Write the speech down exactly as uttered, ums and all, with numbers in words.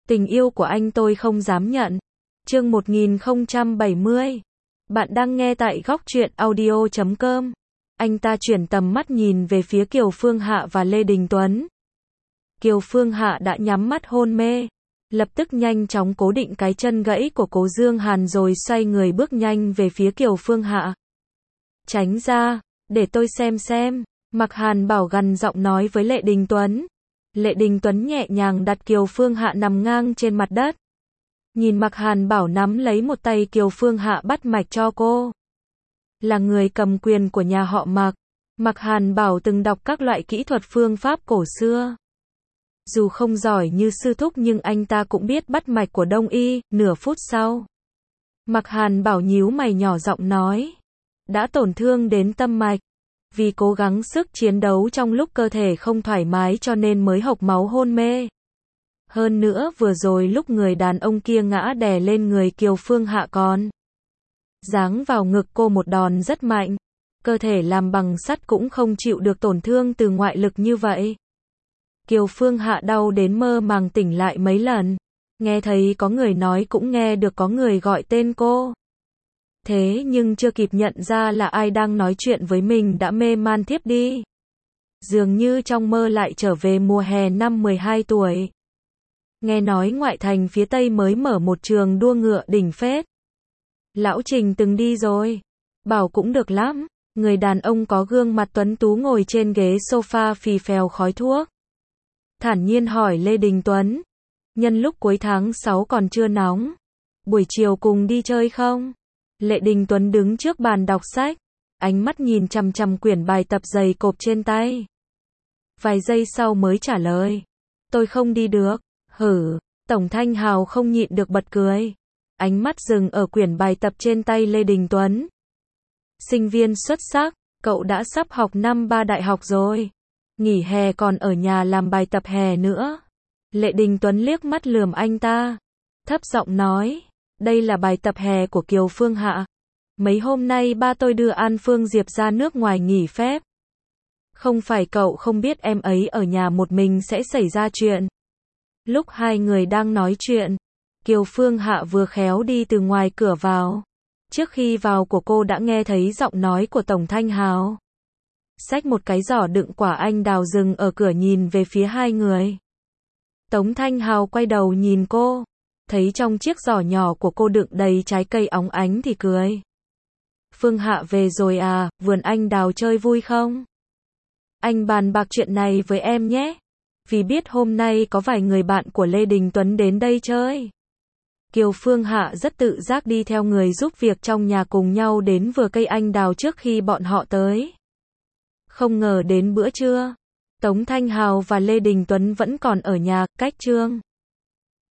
Tình yêu của anh tôi không dám nhận. Chương một nghìn không trăm bảy mươi. Bạn đang nghe tại góc truyện audio chấm com. Anh ta chuyển tầm mắt nhìn về phía Kiều Phương Hạ và Lê Đình Tuấn. Kiều Phương Hạ đã nhắm mắt hôn mê, lập tức nhanh chóng cố định cái chân gãy của Cố Dương Hàn rồi xoay người bước nhanh về phía Kiều Phương Hạ. Tránh ra, để tôi xem xem, Mạc Hàn Bảo gằn giọng nói với Lê Đình Tuấn. Lê Đình Tuấn nhẹ nhàng đặt Kiều Phương Hạ nằm ngang trên mặt đất. Nhìn Mạc Hàn Bảo nắm lấy một tay Kiều Phương Hạ bắt mạch cho cô. Là người cầm quyền của nhà họ Mạc, Mạc Hàn Bảo từng đọc các loại kỹ thuật phương pháp cổ xưa. Dù không giỏi như sư thúc nhưng anh ta cũng biết bắt mạch của Đông y. Nửa phút sau, Mạc Hàn Bảo nhíu mày nhỏ giọng nói. Đã tổn thương đến tâm mạch. Vì cố gắng sức chiến đấu trong lúc cơ thể không thoải mái cho nên mới hộc máu hôn mê. Hơn nữa vừa rồi lúc người đàn ông kia ngã đè lên người Kiều Phương Hạ còn giáng vào ngực cô một đòn rất mạnh. Cơ thể làm bằng sắt cũng không chịu được tổn thương từ ngoại lực như vậy. Kiều Phương Hạ đau đến mơ màng tỉnh lại mấy lần. Nghe thấy có người nói cũng nghe được có người gọi tên cô. Thế nhưng chưa kịp nhận ra là ai đang nói chuyện với mình đã mê man thiếp đi. Dường như trong mơ lại trở về mùa hè năm mười hai tuổi. Nghe nói ngoại thành phía Tây mới mở một trường đua ngựa đỉnh phết. Lão Trình từng đi rồi. Bảo cũng được lắm. Người đàn ông có gương mặt tuấn tú ngồi trên ghế sofa phì phèo khói thuốc. Thản nhiên hỏi Lê Đình Tuấn. Nhân lúc cuối tháng sáu còn chưa nóng, buổi chiều cùng đi chơi không? Lê Đình Tuấn đứng trước bàn đọc sách, ánh mắt nhìn chằm chằm quyển bài tập dày cộp trên tay. Vài giây sau mới trả lời. Tôi không đi được. Hử, Tổng Thanh Hào không nhịn được bật cười. Ánh mắt dừng ở quyển bài tập trên tay Lê Đình Tuấn. Sinh viên xuất sắc, cậu đã sắp học năm ba đại học rồi. Nghỉ hè còn ở nhà làm bài tập hè nữa. Lê Đình Tuấn liếc mắt lườm anh ta. Thấp giọng nói. Đây là bài tập hè của Kiều Phương Hạ. Mấy hôm nay ba tôi đưa An Phương Diệp ra nước ngoài nghỉ phép. Không phải cậu không biết em ấy ở nhà một mình sẽ xảy ra chuyện. Lúc hai người đang nói chuyện, Kiều Phương Hạ vừa khéo đi từ ngoài cửa vào. Trước khi vào của cô đã nghe thấy giọng nói của Tổng Thanh Hào. Xách một cái giỏ đựng quả anh đào dừng ở cửa nhìn về phía hai người. Tống Thanh Hào quay đầu nhìn cô. Thấy trong chiếc giỏ nhỏ của cô đựng đầy trái cây óng ánh thì cười. Phương Hạ về rồi à, vườn anh đào chơi vui không? Anh bàn bạc chuyện này với em nhé. Vì biết hôm nay có vài người bạn của Lê Đình Tuấn đến đây chơi. Kiều Phương Hạ rất tự giác đi theo người giúp việc trong nhà cùng nhau đến vườn cây anh đào trước khi bọn họ tới. Không ngờ đến bữa trưa, Tống Thanh Hào và Lê Đình Tuấn vẫn còn ở nhà, cách trương.